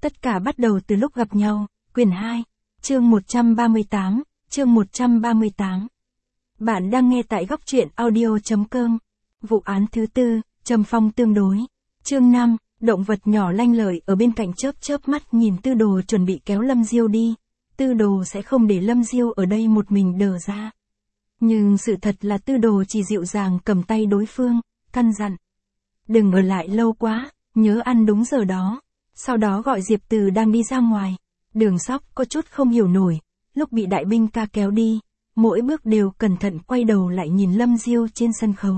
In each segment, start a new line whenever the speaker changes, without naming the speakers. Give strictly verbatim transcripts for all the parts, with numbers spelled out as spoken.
Tất cả bắt đầu từ lúc gặp nhau, quyển hai, chương một trăm ba mươi tám, chương một trăm ba mươi tám. Bạn đang nghe tại góc truyện audio.com. Vụ án thứ tư, trầm phong tương đối. Chương năm, động vật nhỏ lanh lợi ở bên cạnh chớp chớp mắt nhìn Tư Đồ chuẩn bị kéo Lâm Diêu đi. Tư Đồ sẽ không để Lâm Diêu ở đây một mình đờ ra. Nhưng sự thật là Tư Đồ chỉ dịu dàng cầm tay đối phương, căn dặn. Đừng ở lại lâu quá, nhớ ăn đúng giờ đó. Sau đó gọi Diệp Từ đang đi ra ngoài. Đường Sóc có chút không hiểu nổi, lúc bị đại binh ca kéo đi, mỗi bước đều cẩn thận quay đầu lại nhìn Lâm Diêu trên sân khấu.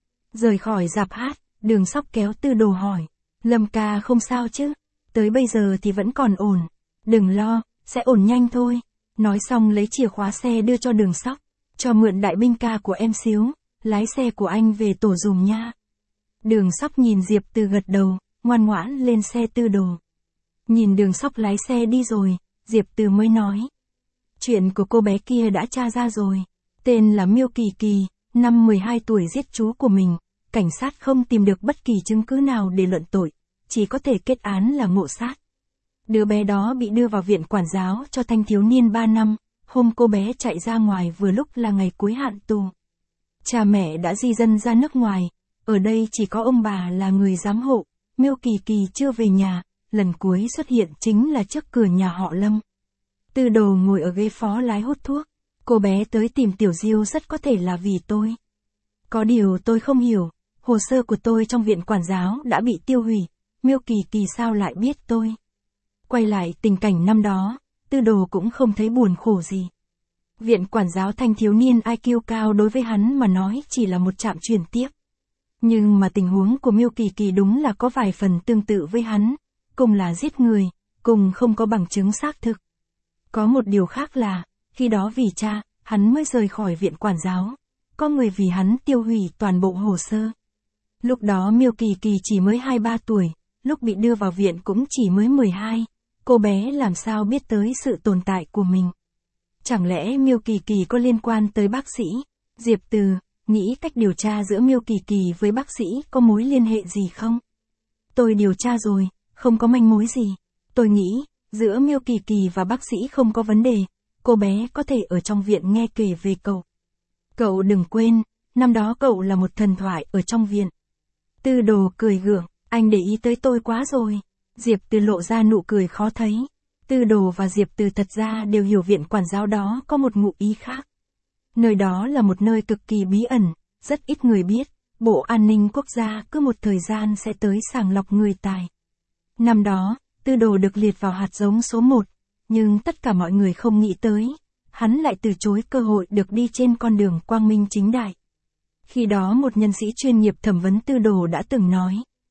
Rời khỏi rạp hát, Đường Sóc kéo Tư Đồ hỏi, Lâm ca không sao chứ, tới bây giờ thì vẫn còn ổn, đừng lo, sẽ ổn nhanh thôi. Nói xong lấy chìa khóa xe đưa cho Đường Sóc, cho mượn đại binh ca của em xíu, lái xe của anh về tổ dùng nha. Đường Sóc nhìn Diệp Từ gật đầu, ngoan ngoãn lên xe Tư Đồ. Nhìn Đường Sóc lái xe đi rồi, Diệp Từ mới nói. Chuyện của cô bé kia đã tra ra rồi, tên là Miêu Kỳ Kỳ, năm mười hai tuổi giết chú của mình, cảnh sát không tìm được bất kỳ chứng cứ nào để luận tội, chỉ có thể kết án là ngộ sát. Đứa bé đó bị đưa vào viện quản giáo cho thanh thiếu niên ba năm, hôm cô bé chạy ra ngoài vừa lúc là ngày cuối hạn tù. Cha mẹ đã di dân ra nước ngoài, ở đây chỉ có ông bà là người giám hộ, Miêu Kỳ Kỳ chưa về nhà, lần cuối xuất hiện chính là trước cửa nhà họ Lâm. Tư Đồ ngồi ở ghế phó lái hút thuốc, cô bé tới tìm Tiểu Diêu rất có thể là vì tôi. Có điều tôi không hiểu, hồ sơ của tôi trong viện quản giáo đã bị tiêu hủy, Miêu Kỳ Kỳ sao lại biết tôi. Quay lại tình cảnh năm đó, Tư Đồ cũng không thấy buồn khổ gì. Viện quản giáo thanh thiếu niên i kiu cao đối với hắn mà nói chỉ là một trạm chuyển tiếp. Nhưng mà tình huống của Miêu Kỳ Kỳ đúng là có vài phần tương tự với hắn, cùng là giết người, cùng không có bằng chứng xác thực. Có một điều khác là, khi đó vì cha, hắn mới rời khỏi viện quản giáo, có người vì hắn tiêu hủy toàn bộ hồ sơ. Lúc đó Miêu Kỳ Kỳ chỉ mới hai ba tuổi, lúc bị đưa vào viện cũng chỉ mới mười hai, cô bé làm sao biết tới sự tồn tại của mình. Chẳng lẽ Miêu Kỳ Kỳ có liên quan tới bác sĩ? Diệp Từ nghĩ cách điều tra giữa Miêu Kỳ Kỳ với bác sĩ có mối liên hệ gì không? Tôi điều tra rồi, không có manh mối gì. Tôi nghĩ, giữa Miêu Kỳ Kỳ và bác sĩ không có vấn đề, cô bé có thể ở trong viện nghe kể về cậu. Cậu đừng quên, năm đó cậu là một thần thoại ở trong viện. Tư Đồ cười gượng, anh để ý tới tôi quá rồi. Diệp Từ lộ ra nụ cười khó thấy. Tư Đồ và Diệp Từ thật ra đều hiểu viện quản giáo đó có một ngụ ý khác. Nơi đó là một nơi cực kỳ bí ẩn, rất ít người biết, Bộ An ninh Quốc gia cứ một thời gian sẽ tới sàng lọc người tài. Năm đó, Tư Đồ được liệt vào hạt giống số một, nhưng tất cả mọi người không nghĩ tới, hắn lại từ chối cơ hội được đi trên con đường quang minh chính đại. Khi đó một nhân sĩ chuyên nghiệp thẩm vấn Tư Đồ đã từng nói,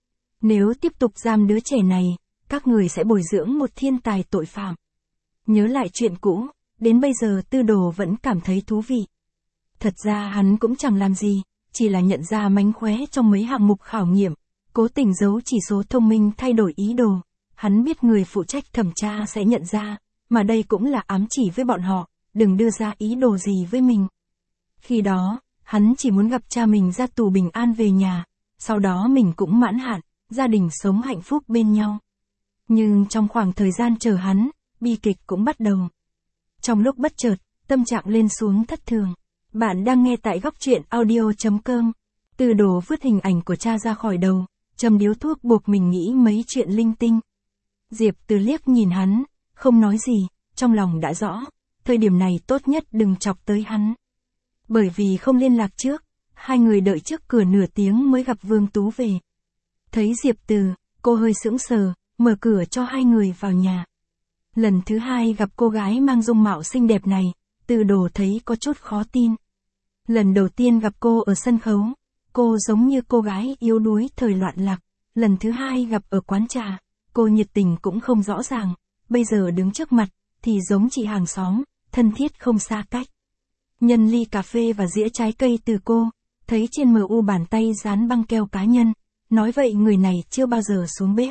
nếu tiếp tục giam đứa trẻ này, các người sẽ bồi dưỡng một thiên tài tội phạm. Nhớ lại chuyện cũ, đến bây giờ Tư Đồ vẫn cảm thấy thú vị. Thật ra hắn cũng chẳng làm gì, chỉ là nhận ra mánh khóe trong mấy hạng mục khảo nghiệm, cố tình giấu chỉ số thông minh thay đổi ý đồ. Hắn biết người phụ trách thẩm tra sẽ nhận ra, mà đây cũng là ám chỉ với bọn họ, đừng đưa ra ý đồ gì với mình. Khi đó, hắn chỉ muốn gặp cha mình ra tù bình an về nhà, sau đó mình cũng mãn hạn, gia đình sống hạnh phúc bên nhau. Nhưng trong khoảng thời gian chờ hắn, bi kịch cũng bắt đầu. Trong lúc bất chợt, tâm trạng lên xuống thất thường. Bạn đang nghe tại góc truyện audio.com. Tư Đồ vứt hình ảnh của cha ra khỏi đầu, châm điếu thuốc buộc mình nghĩ mấy chuyện linh tinh. Diệp Từ liếc nhìn hắn, không nói gì, trong lòng đã rõ, thời điểm này tốt nhất đừng chọc tới hắn. Bởi vì không liên lạc trước, hai người đợi trước cửa nửa tiếng mới gặp Vương Tú về. Thấy Diệp Từ, cô hơi sững sờ, mở cửa cho hai người vào nhà. Lần thứ hai gặp cô gái mang dung mạo xinh đẹp này, Tư Đồ thấy có chút khó tin. Lần đầu tiên gặp cô ở sân khấu, cô giống như cô gái yếu đuối thời loạn lạc. Lần thứ hai gặp ở quán trà, cô nhiệt tình cũng không rõ ràng. Bây giờ đứng trước mặt, thì giống chị hàng xóm, thân thiết không xa cách. Nhân ly cà phê và dĩa trái cây từ cô, thấy trên em u bàn tay dán băng keo cá nhân. Nói vậy người này chưa bao giờ xuống bếp.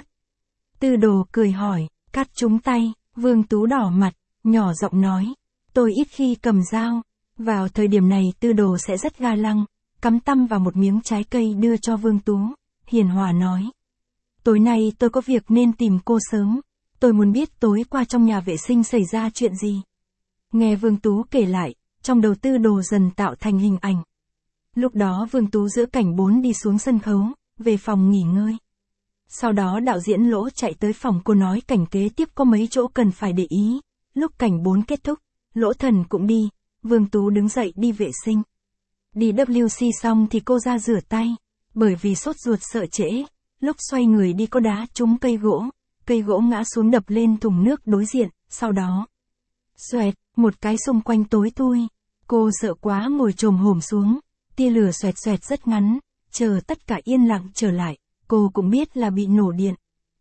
Tư Đồ cười hỏi, cắt trúng tay, Vương Tú đỏ mặt, nhỏ giọng nói, tôi ít khi cầm dao. Vào thời điểm này Tư Đồ sẽ rất ga lăng, cắm tăm vào một miếng trái cây đưa cho Vương Tú, hiền hòa nói. Tối nay tôi có việc nên tìm cô sớm, Tôi muốn biết tối qua trong nhà vệ sinh xảy ra chuyện gì. Nghe Vương Tú kể lại, trong đầu Tư Đồ dần tạo thành hình ảnh. Lúc đó Vương Tú giữa cảnh bốn đi xuống sân khấu, về phòng nghỉ ngơi. Sau đó đạo diễn Lỗ chạy tới phòng cô nói cảnh kế tiếp có mấy chỗ cần phải để ý. Lúc cảnh bốn kết thúc, Lỗ Thần cũng đi, Vương Tú đứng dậy đi vệ sinh. Đi W C xong thì cô ra rửa tay, bởi vì sốt ruột sợ trễ, lúc xoay người đi có đá trúng cây gỗ, cây gỗ ngã xuống đập lên thùng nước đối diện, sau đó xoẹt, một cái xung quanh tối thui. Cô sợ quá ngồi chồm hổm xuống, tia lửa xoẹt xoẹt rất ngắn, chờ tất cả yên lặng trở lại, cô cũng biết là bị nổ điện.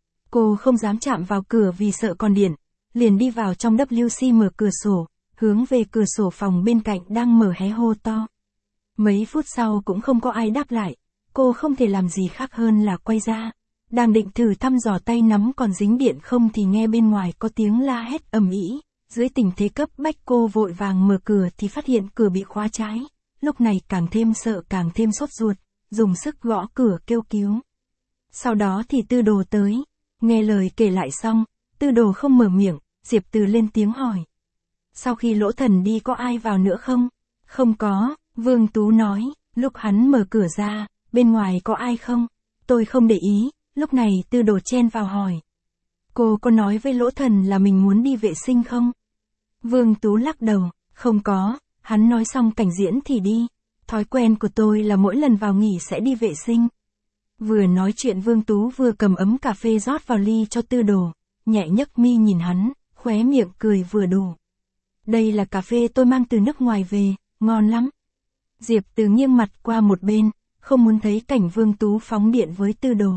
Cô không dám chạm vào cửa vì sợ còn điện, liền đi vào trong W C mở cửa sổ, hướng về cửa sổ phòng bên cạnh đang mở hé hô to. Mấy phút sau cũng không có ai đáp lại, cô không thể làm gì khác hơn là quay ra. Đang định thử thăm dò tay nắm còn dính điện không thì nghe bên ngoài có tiếng la hét ầm ĩ. Dưới tình thế cấp bách cô vội vàng mở cửa thì phát hiện cửa bị khóa trái. Lúc này càng thêm sợ càng thêm sốt ruột, dùng sức gõ cửa kêu cứu. Sau đó thì Tư Đồ tới, nghe lời kể lại xong, Tư Đồ không mở miệng, Diệp Từ lên tiếng hỏi. Sau khi Lỗ Thần đi có ai vào nữa không? Không có, Vương Tú nói, lúc hắn mở cửa ra, bên ngoài có ai không? Tôi không để ý, lúc này Tư Đồ chen vào hỏi. Cô có nói với Lỗ Thần là mình muốn đi vệ sinh không? Vương Tú lắc đầu, không có, hắn nói xong cảnh diễn thì đi. Thói quen của tôi là mỗi lần vào nghỉ sẽ đi vệ sinh. Vừa nói chuyện Vương Tú vừa cầm ấm cà phê rót vào ly cho Tư Đồ, nhẹ nhấc mi nhìn hắn, khóe miệng cười vừa đủ. Đây là cà phê tôi mang từ nước ngoài về, ngon lắm. Diệp Từ nghiêng mặt qua một bên, không muốn thấy cảnh Vương Tú phóng điện với Tư Đồ.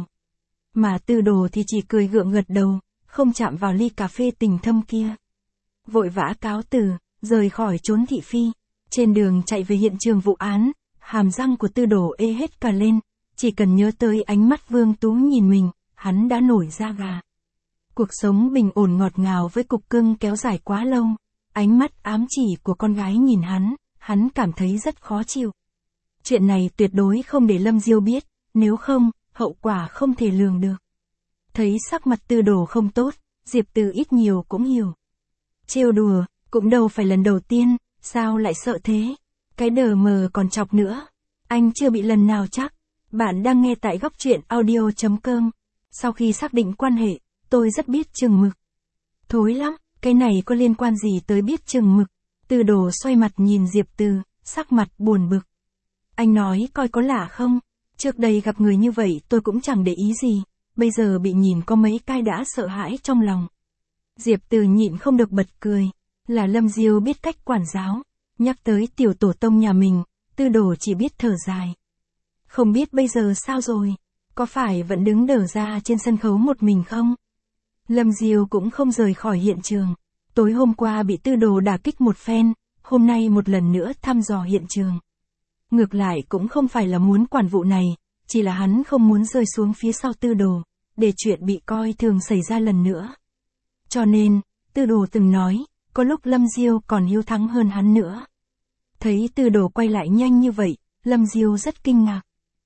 Mà Tư Đồ thì chỉ cười gượng gật đầu, không chạm vào ly cà phê tình thâm kia. Vội vã cáo từ, rời khỏi trốn thị phi. Trên đường chạy về hiện trường vụ án, hàm răng của Tư Đồ ê hết cả lên. Chỉ cần nhớ tới ánh mắt Vương Tú nhìn mình, hắn đã nổi da gà. Cuộc sống bình ổn ngọt ngào với cục cưng kéo dài quá lâu. Ánh mắt ám chỉ của con gái nhìn hắn, hắn cảm thấy rất khó chịu. Chuyện này tuyệt đối không để Lâm Diêu biết, nếu không, hậu quả không thể lường được. Thấy sắc mặt Tư Đồ không tốt, Diệp Từ ít nhiều cũng hiểu. Trêu đùa, cũng đâu phải lần đầu tiên, sao lại sợ thế? Cái đờ mờ còn chọc nữa. Anh chưa bị lần nào chắc. Bạn đang nghe tại góc truyện audio chấm com. Sau khi xác định quan hệ, tôi rất biết chừng mực. Thối lắm, cái này có liên quan gì tới biết chừng mực? Tư Đồ xoay mặt nhìn Diệp Từ, sắc mặt buồn bực. Anh nói coi có lạ không? Trước đây gặp người như vậy tôi cũng chẳng để ý gì, bây giờ bị nhìn có mấy cái đã sợ hãi trong lòng. Diệp Từ nhịn không được bật cười, là Lâm Diêu biết cách quản giáo. Nhắc tới tiểu tổ tông nhà mình, Tư Đồ chỉ biết thở dài. Không biết bây giờ sao rồi, có phải vẫn đứng đờ ra trên sân khấu một mình không? Lâm Diêu cũng không rời khỏi hiện trường. Tối hôm qua bị Tư Đồ đả kích một phen, hôm nay một lần nữa thăm dò hiện trường. Ngược lại cũng không phải là muốn quản vụ này, chỉ là hắn không muốn rơi xuống phía sau Tư Đồ, để chuyện bị coi thường xảy ra lần nữa. Cho nên, Tư Đồ từng nói, có lúc Lâm Diêu còn hiếu thắng hơn hắn nữa. Thấy Tư Đồ quay lại nhanh như vậy, Lâm Diêu rất kinh ngạc.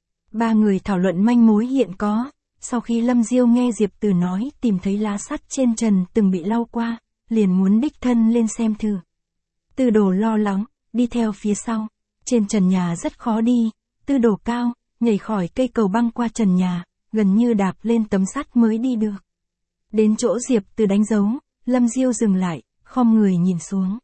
Ba người thảo luận manh mối hiện có, sau khi Lâm Diêu nghe Diệp Từ nói tìm thấy lá sắt trên trần từng bị lau qua, liền muốn đích thân lên xem thử. Tư Đồ lo lắng, đi theo phía sau. Trên trần nhà rất khó đi, Tư Đồ cao, nhảy khỏi cây cầu băng qua trần nhà, gần như đạp lên tấm sắt mới đi được. Đến chỗ Diệp Từ đánh dấu, Lâm Diêu dừng lại, khom người nhìn xuống.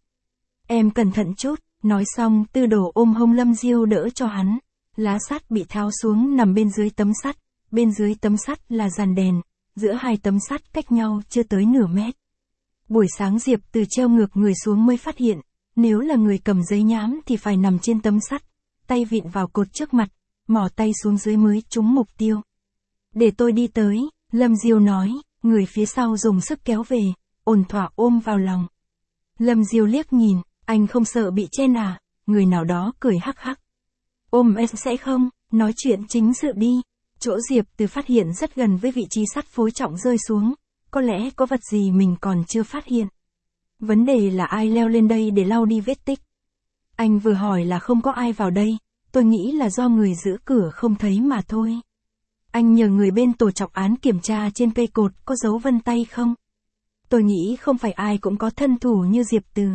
Em cẩn thận chút, nói xong Tư Đồ ôm hông Lâm Diêu đỡ cho hắn. Lá sắt bị tháo xuống nằm bên dưới tấm sắt, bên dưới tấm sắt là dàn đèn, giữa hai tấm sắt cách nhau chưa tới nửa mét. Buổi sáng Diệp Từ treo ngược người xuống mới phát hiện, nếu là người cầm giấy nhám thì phải nằm trên tấm sắt, tay vịn vào cột trước mặt, mỏ tay xuống dưới mới trúng mục tiêu. Để tôi đi tới, Lâm Diêu nói, người phía sau dùng sức kéo về, ổn thỏa ôm vào lòng. Lâm Diêu liếc nhìn, anh không sợ bị chen à, người nào đó cười hắc hắc. Ôm em sẽ không, nói chuyện chính sự đi. Chỗ Diệp Từ phát hiện rất gần với vị trí sắt phối trọng rơi xuống, có lẽ có vật gì mình còn chưa phát hiện. Vấn đề là ai leo lên đây để lau đi vết tích. Anh vừa hỏi là không có ai vào đây, tôi nghĩ là do người giữ cửa không thấy mà thôi. Anh nhờ người bên tổ trọng án kiểm tra trên cây cột có dấu vân tay không? Tôi nghĩ không phải ai cũng có thân thủ như Diệp Từ.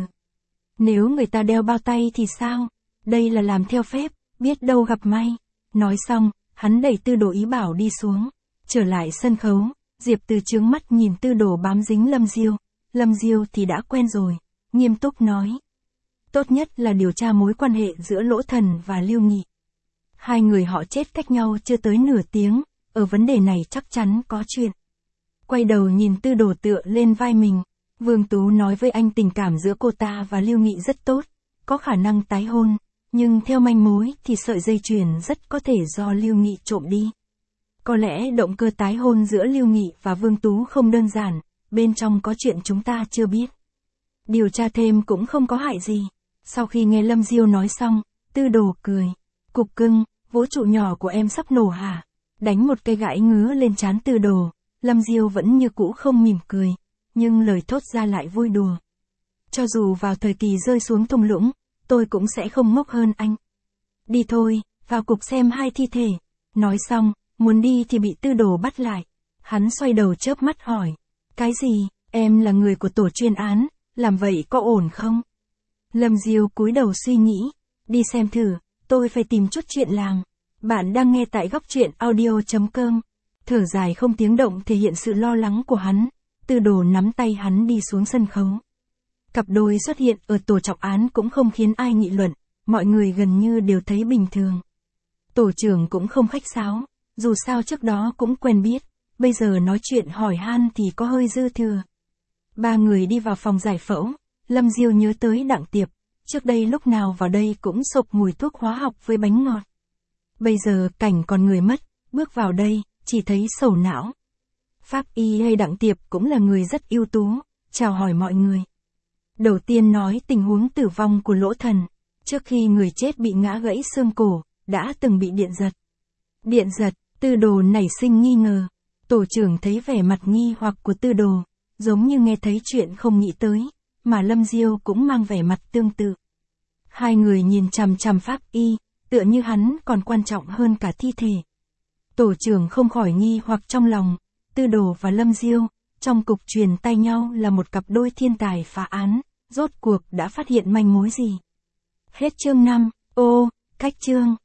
Nếu người ta đeo bao tay thì sao? Đây là làm theo phép, biết đâu gặp may. Nói xong, hắn đẩy Tư Đồ ý bảo đi xuống. Trở lại sân khấu, Diệp Từ trướng mắt nhìn Tư Đồ bám dính Lâm Diêu. Lâm Diêu thì đã quen rồi, nghiêm túc nói. Tốt nhất là điều tra mối quan hệ giữa Lỗ Thần và Lưu Nghị. Hai người họ chết cách nhau chưa tới nửa tiếng, ở vấn đề này chắc chắn có chuyện. Quay đầu nhìn Tư Đồ tựa lên vai mình, Vương Tú nói với anh tình cảm giữa cô ta và Lưu Nghị rất tốt, có khả năng tái hôn, nhưng theo manh mối thì sợi dây chuyền rất có thể do Lưu Nghị trộm đi. Có lẽ động cơ tái hôn giữa Lưu Nghị và Vương Tú không đơn giản, bên trong có chuyện chúng ta chưa biết. Điều tra thêm cũng không có hại gì. Sau khi nghe Lâm Diêu nói xong, Tư Đồ cười. Cục cưng, vũ trụ nhỏ của em sắp nổ hả? Đánh một cây gãi ngứa lên trán Tư Đồ, Lâm Diêu vẫn như cũ không mỉm cười, nhưng lời thốt ra lại vui đùa. Cho dù vào thời kỳ rơi xuống thung lũng, tôi cũng sẽ không ngốc hơn anh. Đi thôi, vào cục xem hai thi thể. Nói xong, muốn đi thì bị Tư Đồ bắt lại. Hắn xoay đầu chớp mắt hỏi. Cái gì, em là người của tổ chuyên án, làm vậy có ổn không? Lâm Diêu cúi đầu suy nghĩ. Đi xem thử, tôi phải tìm chút chuyện làm. Bạn đang nghe tại góc truyện audio chấm com. Thở dài không tiếng động thể hiện sự lo lắng của hắn. Tư Đồ nắm tay hắn đi xuống sân khấu. Cặp đôi xuất hiện ở tổ trọng án cũng không khiến ai nghị luận, mọi người gần như đều thấy bình thường. Tổ trưởng cũng không khách sáo, dù sao trước đó cũng quen biết, bây giờ nói chuyện hỏi han thì có hơi dư thừa. Ba người đi vào phòng giải phẫu, Lâm Diêu nhớ tới Đặng Tiệp, trước đây lúc nào vào đây cũng sộc mùi thuốc hóa học với bánh ngọt. Bây giờ cảnh còn người mất, bước vào đây, chỉ thấy sầu não. Pháp y hay Đặng Tiệp cũng là người rất ưu tú, chào hỏi mọi người. Đầu tiên nói tình huống tử vong của Lỗ Thần, trước khi người chết bị ngã gãy xương cổ, đã từng bị điện giật. Điện giật, Tư Đồ nảy sinh nghi ngờ. Tổ trưởng thấy vẻ mặt nghi hoặc của Tư Đồ, giống như nghe thấy chuyện không nghĩ tới, mà Lâm Diêu cũng mang vẻ mặt tương tự. Hai người nhìn chằm chằm pháp y, tựa như hắn còn quan trọng hơn cả thi thể. Tổ trưởng không khỏi nghi hoặc trong lòng, Tư Đồ và Lâm Diêu, trong cục truyền tay nhau là một cặp đôi thiên tài phá án, rốt cuộc đã phát hiện manh mối gì. Hết chương năm, ô, cách chương.